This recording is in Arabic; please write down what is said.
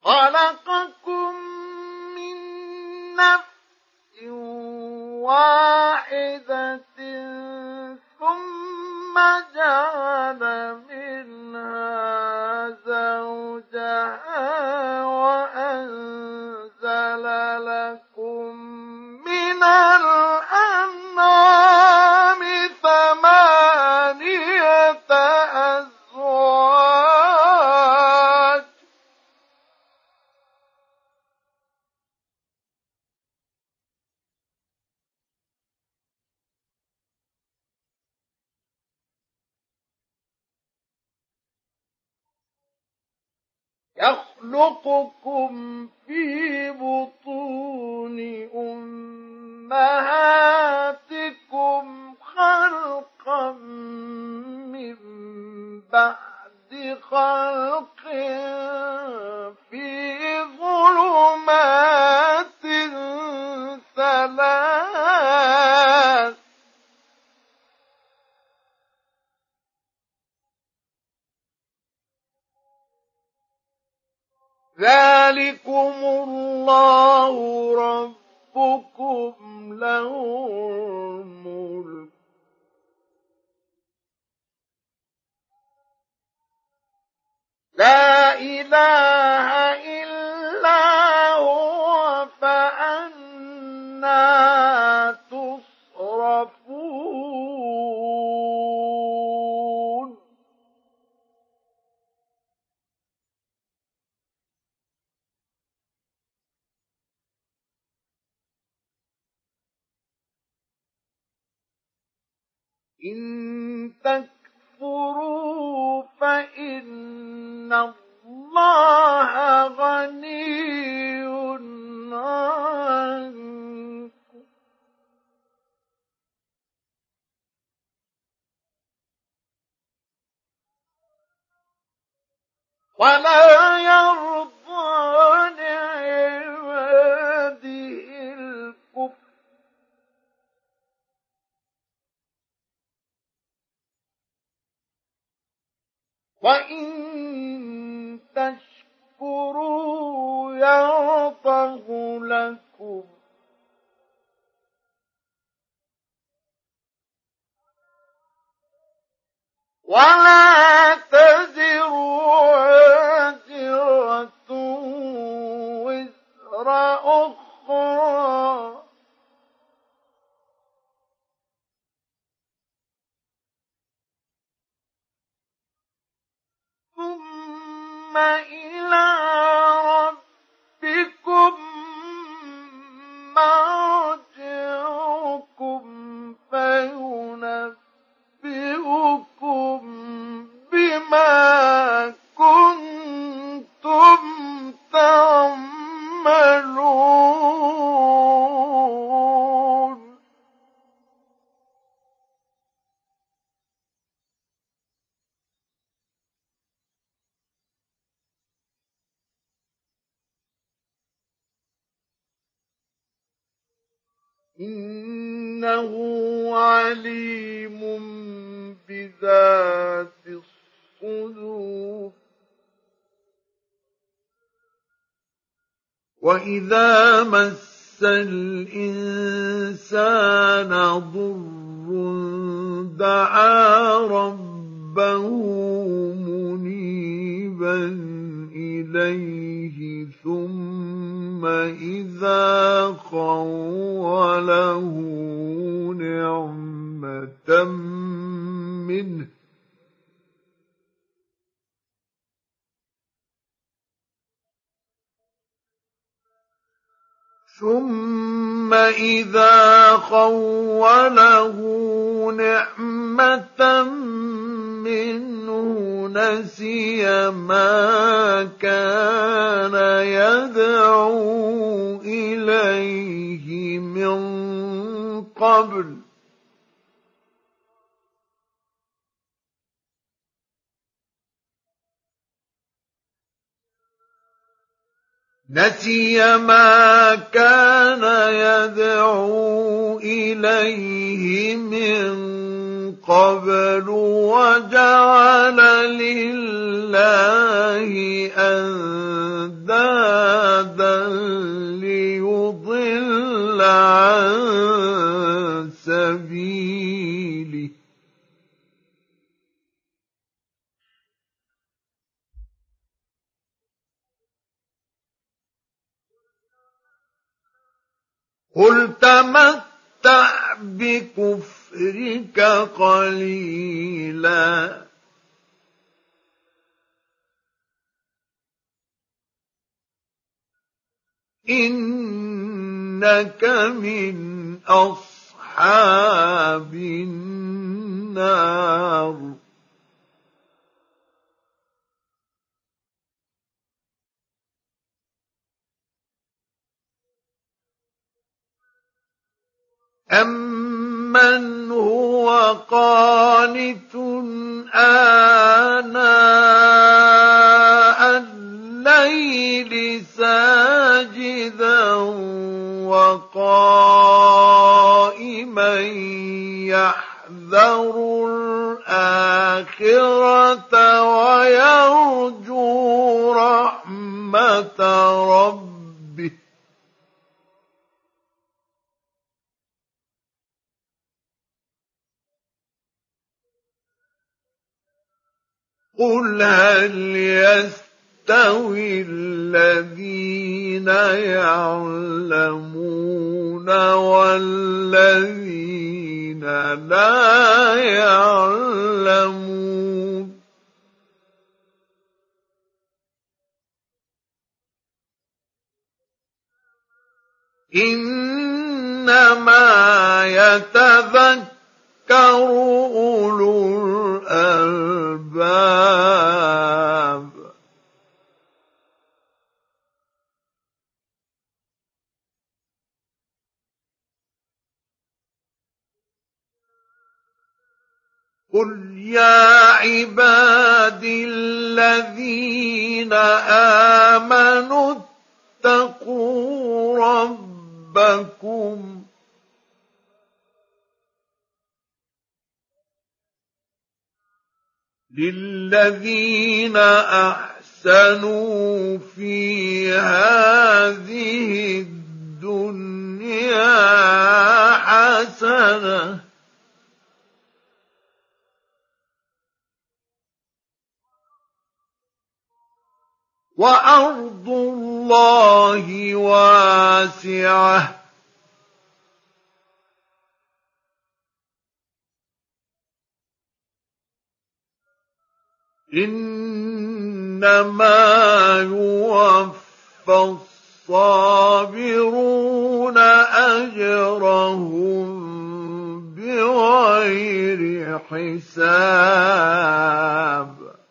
خلقكم من نفس واحدة ثم جعل منها زوجها وأنزل لكم من الأنعام ثمانية أزواج يخلقكم في بطون أمهاتكم خلقا من بعد خلق في ظلمات ثلاث ذلكم الله ربكم له الملك لا إله إلا هو فأنى تصرفون إن تكفروا فإن الله غني عنكم ولا يرضى لعباده الكفر وإن تشكروا يرضه لكم ولا تزر وازرة وزر أخرى ثم إلى ربكم مرجعكم فينبئكم بما كنتم تعملون إنه عليم بذات الصدور وإذا مس الإنسان ضر دعا ربه منيبا إليه ثم إذا خوله نعمة منه ثم إذا خوله نعمة منه نسي ما كان يدعو إليه من قبل نسي ما كان يدعو إليه من قبل وجعل لله أندادا ليضل عن سبيله قل تمتع بكفرك قليلا إنك من أصحاب النار أَمَّنْ هُوَ قَانِتٌ آنَاءَ اللَّيْلِ سَاجِدًا وَقَائِمًا يَحْذَرُ الْآخِرَةَ وَيَرْجُو رَحْمَةَ رَبِّهِ قُلْ هَلْ يَسْتَوِي الَّذِينَ يَعْلَمُونَ وَالَّذِينَ لَا يَعْلَمُونَ إِنَّمَا يَتَذَكَّرُ أُولُو الْأَلْبَابِ قُلْ يَا عِبَادِي الَّذِينَ آمَنُوا اتَّقُوا رَبَّكُمْ لِلَّذِينَ أَحْسَنُوا فِي هَٰذِهِ الدُّنْيَا حَسَنَةٌ ۗ وَأَرْضُ اللَّهِ وَاسِعَةٌ ۗ إِنَّمَا يُوَفَّى الصَّابِرُونَ أَجْرَهُم بِغَيْرِ حِسَابٍ